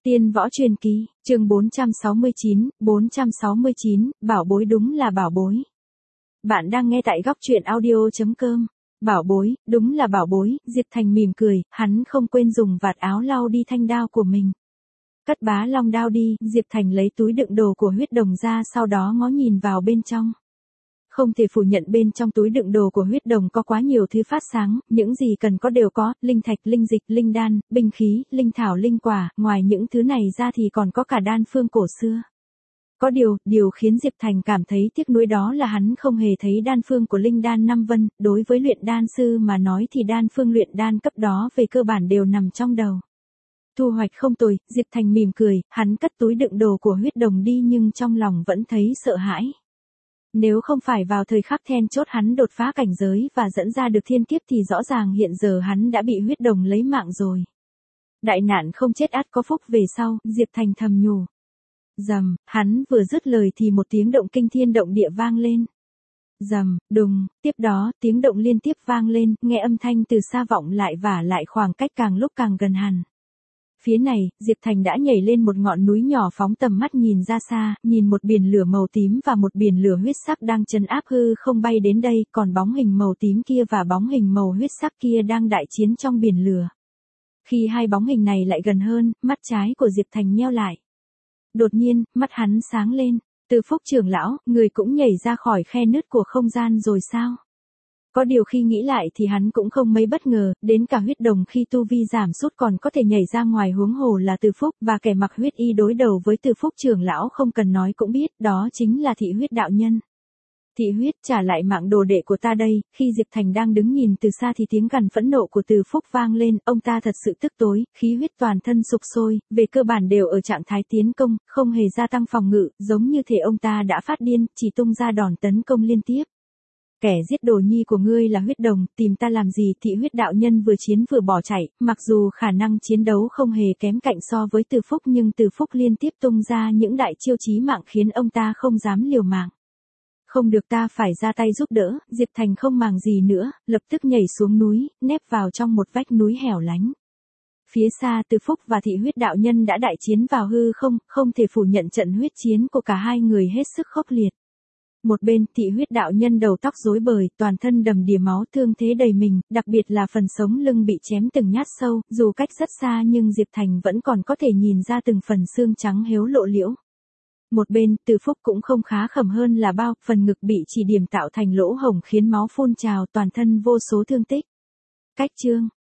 Tiên võ truyền kỳ, chương 469, bảo bối đúng là bảo bối. Bạn đang nghe tại góc truyện audio.com. Bảo bối, đúng là bảo bối, Diệp Thành mỉm cười, hắn không quên dùng vạt áo lau đi thanh đao của mình. Cất bá long đao đi, Diệp Thành lấy túi đựng đồ của huyết đồng ra, sau đó ngó nhìn vào bên trong. Không thể phủ nhận bên trong túi đựng đồ của huyết đồng có quá nhiều thứ phát sáng, những gì cần có đều có, linh thạch, linh dịch, linh đan, binh khí, linh thảo, linh quả, ngoài những thứ này ra thì còn có cả đan phương cổ xưa. Có điều khiến Diệp Thành cảm thấy tiếc nuối đó là hắn không hề thấy đan phương của linh đan năm vân, đối với luyện đan sư mà nói thì đan phương luyện đan cấp đó về cơ bản đều nằm trong đầu. Thu hoạch không tồi, Diệp Thành mỉm cười, hắn cất túi đựng đồ của huyết đồng đi nhưng trong lòng vẫn thấy sợ hãi. Nếu không phải vào thời khắc then chốt hắn đột phá cảnh giới và dẫn ra được thiên kiếp thì rõ ràng hiện giờ hắn đã bị huyết đồng lấy mạng rồi. Đại nạn không chết ắt có phúc về sau, Diệp Thành thầm nhủ. Rầm, hắn vừa dứt lời thì một tiếng động kinh thiên động địa vang lên. Rầm, đùng, tiếp đó tiếng động liên tiếp vang lên, nghe âm thanh từ xa vọng lại và lại khoảng cách càng lúc càng gần hẳn. Phía này, Diệp Thành đã nhảy lên một ngọn núi nhỏ phóng tầm mắt nhìn ra xa, nhìn một biển lửa màu tím và một biển lửa huyết sắc đang trấn áp hư không bay đến đây, còn bóng hình màu tím kia và bóng hình màu huyết sắc kia đang đại chiến trong biển lửa. Khi hai bóng hình này lại gần hơn, mắt trái của Diệp Thành nheo lại. Đột nhiên, mắt hắn sáng lên, Từ Phúc trưởng lão, người cũng nhảy ra khỏi khe nứt của không gian rồi sao? Có điều khi nghĩ lại thì hắn cũng không mấy bất ngờ, đến cả huyết đồng khi tu vi giảm sút còn có thể nhảy ra ngoài, huống hồ là Từ Phúc, và kẻ mặc huyết y đối đầu với Từ Phúc trưởng lão không cần nói cũng biết, đó chính là Thị Huyết đạo nhân. Thị Huyết, trả lại mạng đồ đệ của ta đây. Khi Diệp Thành đang đứng nhìn từ xa thì tiếng gằn phẫn nộ của Từ Phúc vang lên, ông ta thật sự tức tối, khí huyết toàn thân sục sôi, về cơ bản đều ở trạng thái tiến công, không hề gia tăng phòng ngự, giống như thể ông ta đã phát điên, chỉ tung ra đòn tấn công liên tiếp. Kẻ giết đồ nhi của ngươi là huyết đồng, tìm ta làm gì? Thị Huyết đạo nhân vừa chiến vừa bỏ chạy, mặc dù khả năng chiến đấu không hề kém cạnh so với Từ Phúc nhưng Từ Phúc liên tiếp tung ra những đại chiêu chí mạng khiến ông ta không dám liều mạng. Không được, ta phải ra tay giúp đỡ. Diệp Thành không màng gì nữa, lập tức nhảy xuống núi, nép vào trong một vách núi hẻo lánh. Phía xa Từ Phúc và Thị Huyết đạo nhân đã đại chiến vào hư không, không thể phủ nhận trận huyết chiến của cả hai người hết sức khốc liệt. Một bên, Thị Huyết đạo nhân đầu tóc rối bời, toàn thân đầm đìa máu, thương thế đầy mình, đặc biệt là phần sống lưng bị chém từng nhát sâu, dù cách rất xa nhưng Diệp Thành vẫn còn có thể nhìn ra từng phần xương trắng héo lộ liễu. Một bên, Từ Phúc cũng không khá khẩm hơn là bao, phần ngực bị chỉ điểm tạo thành lỗ hổng khiến máu phun trào, toàn thân vô số thương tích. Cách chương,